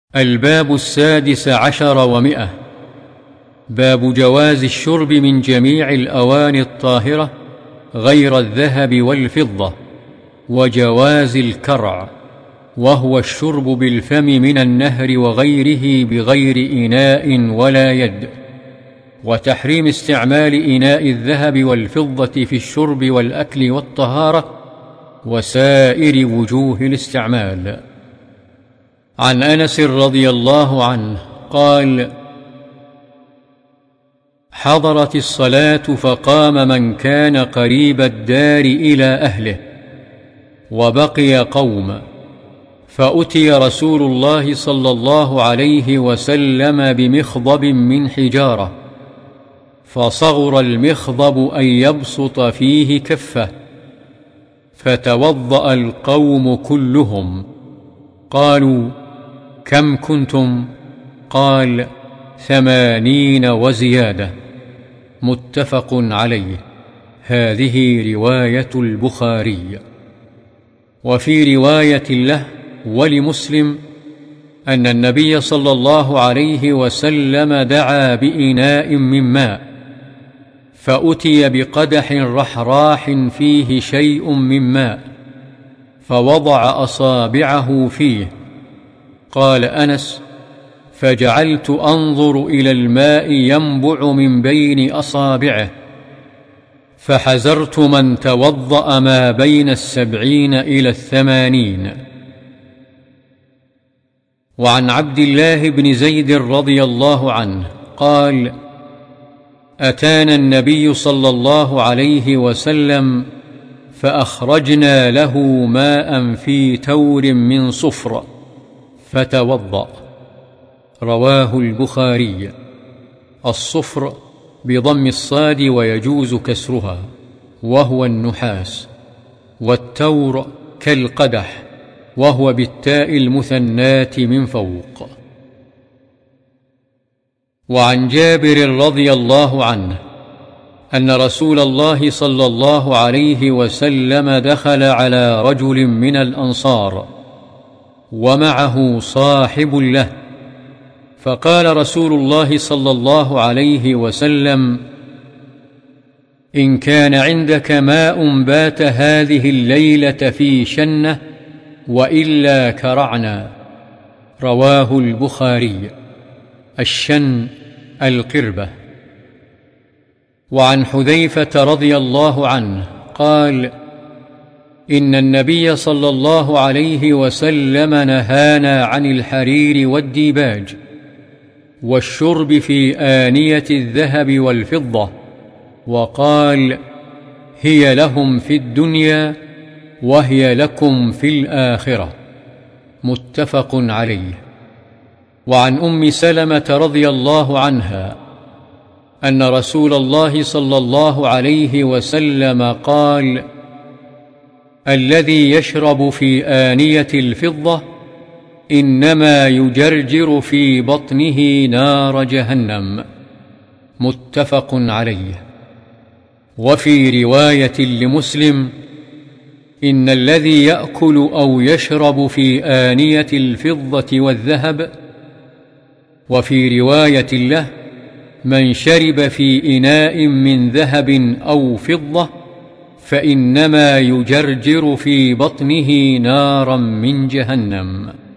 الباب 16 و100. باب جواز الشرب من جميع الأواني الطاهرة غير الذهب والفضة، وجواز الكرع وهو الشرب بالفم من النهر وغيره بغير إناء ولا يد، وتحريم استعمال إناء الذهب والفضة في الشرب والأكل والطهارة وسائر وجوه الاستعمال. عن أنس رضي الله عنه قال: حضرت الصلاة فقام من كان قريب الدار إلى أهله، وبقي قوم، فأتي رسول الله صلى الله عليه وسلم بمخضب من حجارة، فصغر المخضب أن يبسط فيه كفه، فتوضأ القوم كلهم. قالوا: كم كنتم؟ قال: 80 وزيادة. متفق عليه. هذه رواية البخاري. وفي رواية له ولمسلم أن النبي صلى الله عليه وسلم دعا بإناء من ماء، فأتي بقدح رحراح فيه شيء من ماء، فوضع أصابعه فيه. قال أنس: فجعلت أنظر إلى الماء ينبع من بين أصابعه، فحزرت من توضأ ما بين 70 إلى 80. وعن عبد الله بن زيد رضي الله عنه قال: أتانا النبي صلى الله عليه وسلم فأخرجنا له ماء في تور من صفر فتوضأ. رواه البخاري. الصفر بضم الصاد ويجوز كسرها، وهو النحاس، والتور كالقدح، وهو بالتاء المثناة من فوق. وعن جابر رضي الله عنه أن رسول الله صلى الله عليه وسلم دخل على رجل من الأنصار ومعه صاحب له، فقال رسول الله صلى الله عليه وسلم: إن كان عندك ماء بات هذه الليلة في شنة، وإلا كرعنا. رواه البخاري. الشن القربة. وعن حذيفة رضي الله عنه قال: إن النبي صلى الله عليه وسلم نهانا عن الحرير والديباج والشرب في آنية الذهب والفضة، وقال: هي لهم في الدنيا وهي لكم في الآخرة. متفق عليه. وعن أم سلمة رضي الله عنها أن رسول الله صلى الله عليه وسلم قال: الذي يشرب في آنية الفضة إنما يجرجر في بطنه نار جهنم. متفق عليه. وفي رواية لمسلم: إن الذي يأكل أو يشرب في آنية الفضة والذهب. وفي رواية له: من شرب في إناء من ذهب أو فضة فإنما يجرجر في بطنه نارا من جهنم.